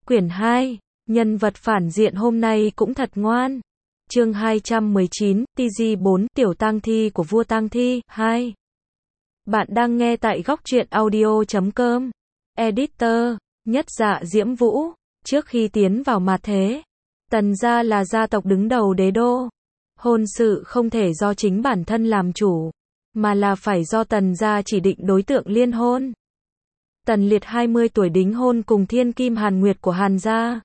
Quyển 2, nhân vật phản diện hôm nay cũng thật ngoan. Chương 219, TG4, Tiểu tang thi của vua tang thi, 2. Bạn đang nghe tại góc truyện audio.com. Editor, Nhất Dạ Diễm Vũ. Trước khi tiến vào mạt thế, Tần gia là gia tộc đứng đầu đế đô. Hôn sự không thể do chính bản thân làm chủ, mà là phải do Tần gia chỉ định đối tượng liên hôn. Tần Liệt 20 tuổi đính hôn cùng thiên kim Hàn Nguyệt của Hàn gia.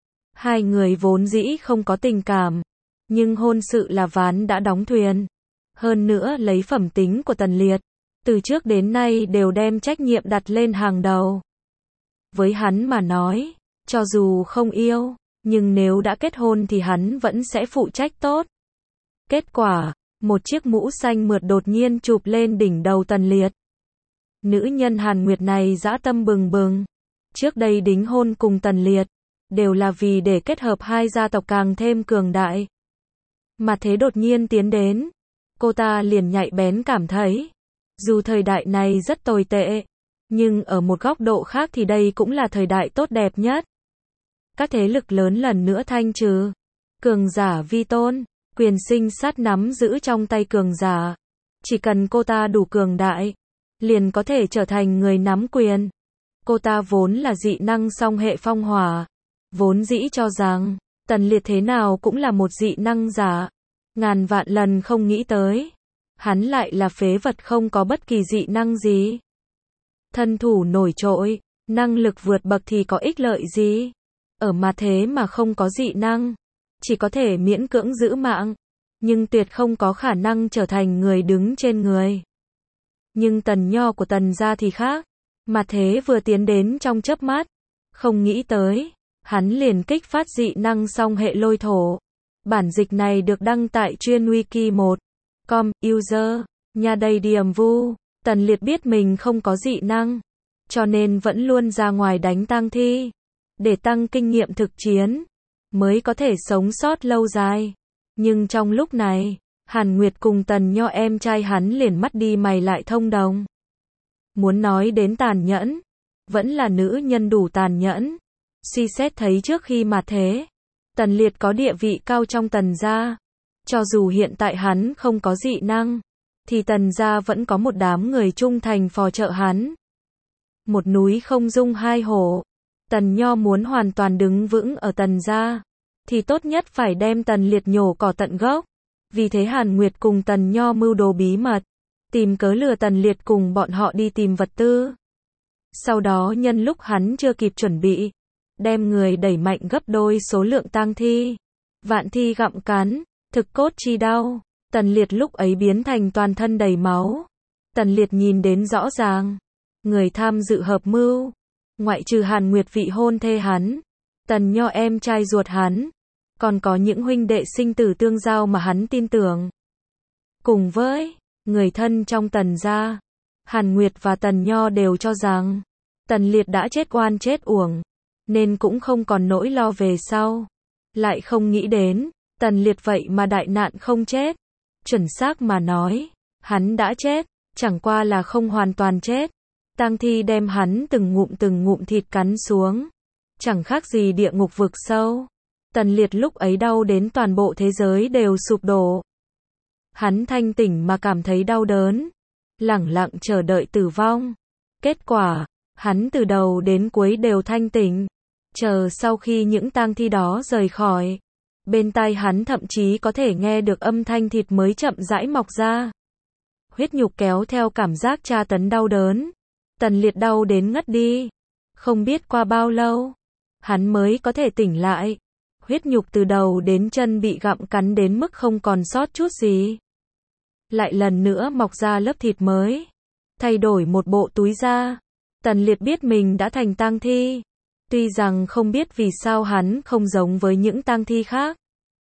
Hai người vốn dĩ không có tình cảm, nhưng hôn sự là ván đã đóng thuyền. Hơn nữa lấy phẩm tính của Tần Liệt, từ trước đến nay đều đem trách nhiệm đặt lên hàng đầu. Với hắn mà nói, cho dù không yêu, nhưng nếu đã kết hôn thì hắn vẫn sẽ phụ trách tốt. Kết quả, một chiếc mũ xanh mượt đột nhiên chụp lên đỉnh đầu Tần Liệt. Nữ nhân Hàn Nguyệt này dã tâm bừng bừng. Trước đây đính hôn cùng Tần Liệt, đều là vì để kết hợp hai gia tộc càng thêm cường đại. Mà thế đột nhiên tiến đến, cô ta liền nhạy bén cảm thấy, dù thời đại này rất tồi tệ, nhưng ở một góc độ khác thì đây cũng là thời đại tốt đẹp nhất. Các thế lực lớn lần nữa thanh trừ, cường giả vi tôn, quyền sinh sát nắm giữ trong tay cường giả. Chỉ cần cô ta đủ cường đại, liền có thể trở thành người nắm quyền. Cô ta vốn là dị năng song hệ phong hỏa, vốn dĩ cho rằng, Tần Liệt thế nào cũng là một dị năng giả. Ngàn vạn lần không nghĩ tới, hắn lại là phế vật không có bất kỳ dị năng gì. Thân thủ nổi trội, năng lực vượt bậc thì có ích lợi gì? Ở mà thế mà không có dị năng, chỉ có thể miễn cưỡng giữ mạng, nhưng tuyệt không có khả năng trở thành người đứng trên người. Nhưng Tần Nho của Tần gia thì khác, mà thế vừa tiến đến trong chớp mắt, không nghĩ tới, hắn liền kích phát dị năng song hệ lôi thổ. Bản dịch này được đăng tại chuyên wiki 1.com, user, nhà đầy điểm vu. Tần Liệt biết mình không có dị năng, cho nên vẫn luôn ra ngoài đánh tang thi, để tăng kinh nghiệm thực chiến, mới có thể sống sót lâu dài. Nhưng trong lúc này, Hàn Nguyệt cùng Tần Nho em trai hắn liền mắt đi mày lại thông đồng. Muốn nói đến tàn nhẫn, vẫn là nữ nhân đủ tàn nhẫn. Suy xét thấy trước khi mà thế, Tần Liệt có địa vị cao trong Tần gia. Cho dù hiện tại hắn không có dị năng, thì Tần gia vẫn có một đám người trung thành phò trợ hắn. Một núi không dung hai hổ. Tần Nho muốn hoàn toàn đứng vững ở Tần gia, thì tốt nhất phải đem Tần Liệt nhổ cỏ tận gốc. Vì thế Hàn Nguyệt cùng Tần Nho mưu đồ bí mật, tìm cớ lừa Tần Liệt cùng bọn họ đi tìm vật tư. Sau đó nhân lúc hắn chưa kịp chuẩn bị, đem người đẩy mạnh gấp đôi số lượng tang thi. Vạn thi gặm cắn, thực cốt chi đau. Tần Liệt lúc ấy biến thành toàn thân đầy máu. Tần Liệt nhìn đến rõ ràng, người tham dự hợp mưu, ngoại trừ Hàn Nguyệt vị hôn thê hắn, Tần Nho em trai ruột hắn, còn có những huynh đệ sinh tử tương giao mà hắn tin tưởng. Cùng với người thân trong Tần gia, Hàn Nguyệt và Tần Nho đều cho rằng Tần Liệt đã chết oan chết uổng, nên cũng không còn nỗi lo về sau. Lại không nghĩ đến, Tần Liệt vậy mà đại nạn không chết. Chuẩn xác mà nói, hắn đã chết, chẳng qua là không hoàn toàn chết. Tang thi đem hắn từng ngụm thịt cắn xuống, chẳng khác gì địa ngục vực sâu. Tần Liệt lúc ấy đau đến toàn bộ thế giới đều sụp đổ. Hắn thanh tỉnh mà cảm thấy đau đớn, lẳng lặng chờ đợi tử vong. Kết quả, hắn từ đầu đến cuối đều thanh tỉnh, chờ sau khi những tang thi đó rời khỏi. Bên tai hắn thậm chí có thể nghe được âm thanh thịt mới chậm rãi mọc ra. Huyết nhục kéo theo cảm giác tra tấn đau đớn. Tần Liệt đau đến ngất đi. Không biết qua bao lâu, hắn mới có thể tỉnh lại. Huyết nhục từ đầu đến chân bị gặm cắn đến mức không còn sót chút gì. Lại lần nữa mọc ra lớp thịt mới. Thay đổi một bộ túi da. Tần Liệt biết mình đã thành tang thi. Tuy rằng không biết vì sao hắn không giống với những tang thi khác.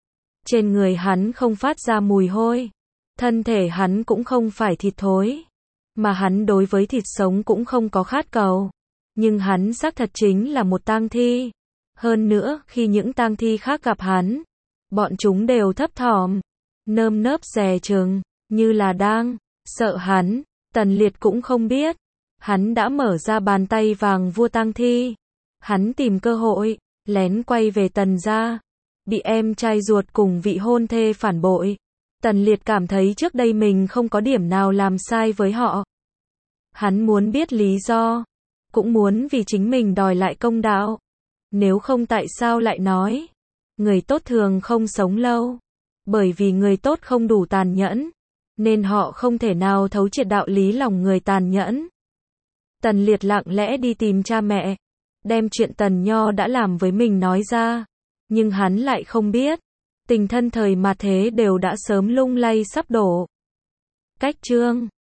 Trên người hắn không phát ra mùi hôi. Thân thể hắn cũng không phải thịt thối. Mà hắn đối với thịt sống cũng không có khát cầu. Nhưng hắn xác thật chính là một tang thi. Hơn nữa, khi những tang thi khác gặp hắn, bọn chúng đều thấp thỏm, nơm nớp dè chừng, như là đang sợ hắn. Tần Liệt cũng không biết, hắn đã mở ra bàn tay vàng vua tang thi. Hắn tìm cơ hội, lén quay về Tần gia, bị em trai ruột cùng vị hôn thê phản bội. Tần Liệt cảm thấy trước đây mình không có điểm nào làm sai với họ. Hắn muốn biết lý do, cũng muốn vì chính mình đòi lại công đạo. Nếu không tại sao lại nói, người tốt thường không sống lâu. Bởi vì người tốt không đủ tàn nhẫn, nên họ không thể nào thấu triệt đạo lý lòng người tàn nhẫn. Tần Liệt lặng lẽ đi tìm cha mẹ, đem chuyện Tần Nho đã làm với mình nói ra. Nhưng hắn lại không biết, tình thân thời mà thế đều đã sớm lung lay sắp đổ. Cách chương